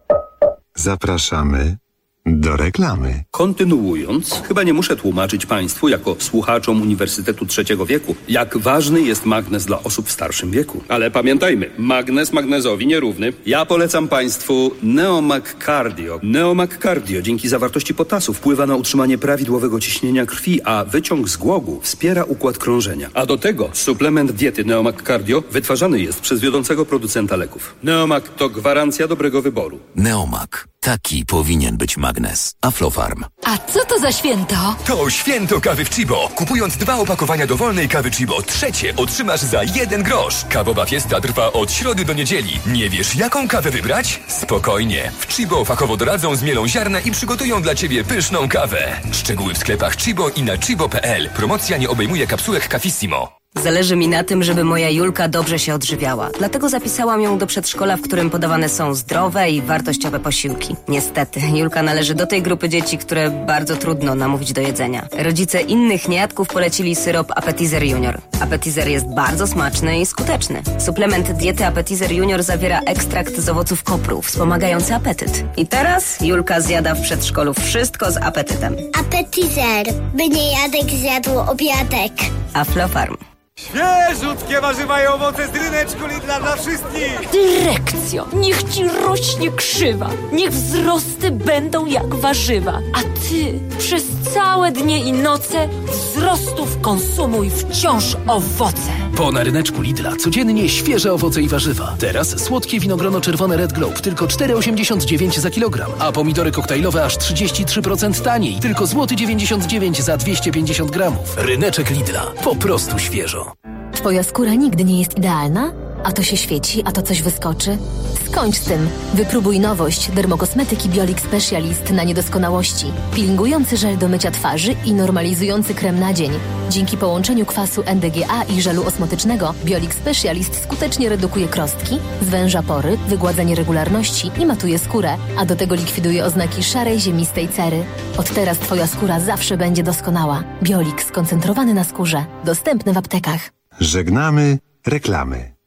Zapraszamy do reklamy. Kontynuując, chyba nie muszę tłumaczyć Państwu, jako słuchaczom Uniwersytetu Trzeciego Wieku, jak ważny jest magnez dla osób w starszym wieku. Ale pamiętajmy, magnez magnezowi nierówny. Ja polecam Państwu Neomag Cardio. Neomag Cardio dzięki zawartości potasu wpływa na utrzymanie prawidłowego ciśnienia krwi, a wyciąg z głogu wspiera układ krążenia. A do tego suplement diety Neomag Cardio wytwarzany jest przez wiodącego producenta leków. Neomag to gwarancja dobrego wyboru. Neomag. Taki powinien być magnes. Aflofarm. A co to za święto? To święto kawy w Chibo. Kupując 2 opakowania dowolnej kawy Chibo, trzecie otrzymasz za 1 grosz. Kawowa fiesta trwa od środy do niedzieli. Nie wiesz, jaką kawę wybrać? Spokojnie. W Chibo fachowo doradzą, zmielą ziarna i przygotują dla Ciebie pyszną kawę. Szczegóły w sklepach Chibo i na chibo.pl. Promocja nie obejmuje kapsułek Cafissimo. Zależy mi na tym, żeby moja Julka dobrze się odżywiała. Dlatego zapisałam ją do przedszkola, w którym podawane są zdrowe i wartościowe posiłki. Niestety, Julka należy do tej grupy dzieci, które bardzo trudno namówić do jedzenia. Rodzice innych niejadków polecili syrop Appetizer Junior. Appetizer jest bardzo smaczny i skuteczny. Suplement diety Appetizer Junior zawiera ekstrakt z owoców kopru, wspomagający apetyt. I teraz Julka zjada w przedszkolu wszystko z apetytem. Appetizer, by niejadek zjadł obiadek. Aflofarm. Świeżutkie warzywa i owoce z ryneczku Lidla dla wszystkich! Dyrekcjo, niech ci rośnie krzywa, niech wzrosty będą jak warzywa, a ty przez całe dnie i noce wzrostów konsumuj wciąż owoce. Po na ryneczku Lidla codziennie świeże owoce i warzywa. Teraz słodkie winogrono czerwone Red Globe tylko 4,89 za kilogram, a pomidory koktajlowe aż 33% taniej, tylko złoty 99 za 250 gramów. Ryneczek Lidla, po prostu świeżo. Twoja skóra nigdy nie jest idealna? A to się świeci, a to coś wyskoczy? Skończ z tym. Wypróbuj nowość dermokosmetyki Biolix Specialist na niedoskonałości. Peelingujący żel do mycia twarzy i normalizujący krem na dzień. Dzięki połączeniu kwasu NDGA i żelu osmotycznego Biolix Specialist skutecznie redukuje krostki, zwęża pory, wygładza nieregularności i matuje skórę, a do tego likwiduje oznaki szarej, ziemistej cery. Od teraz Twoja skóra zawsze będzie doskonała. Biolix skoncentrowany na skórze. Dostępny w aptekach. Żegnamy reklamy.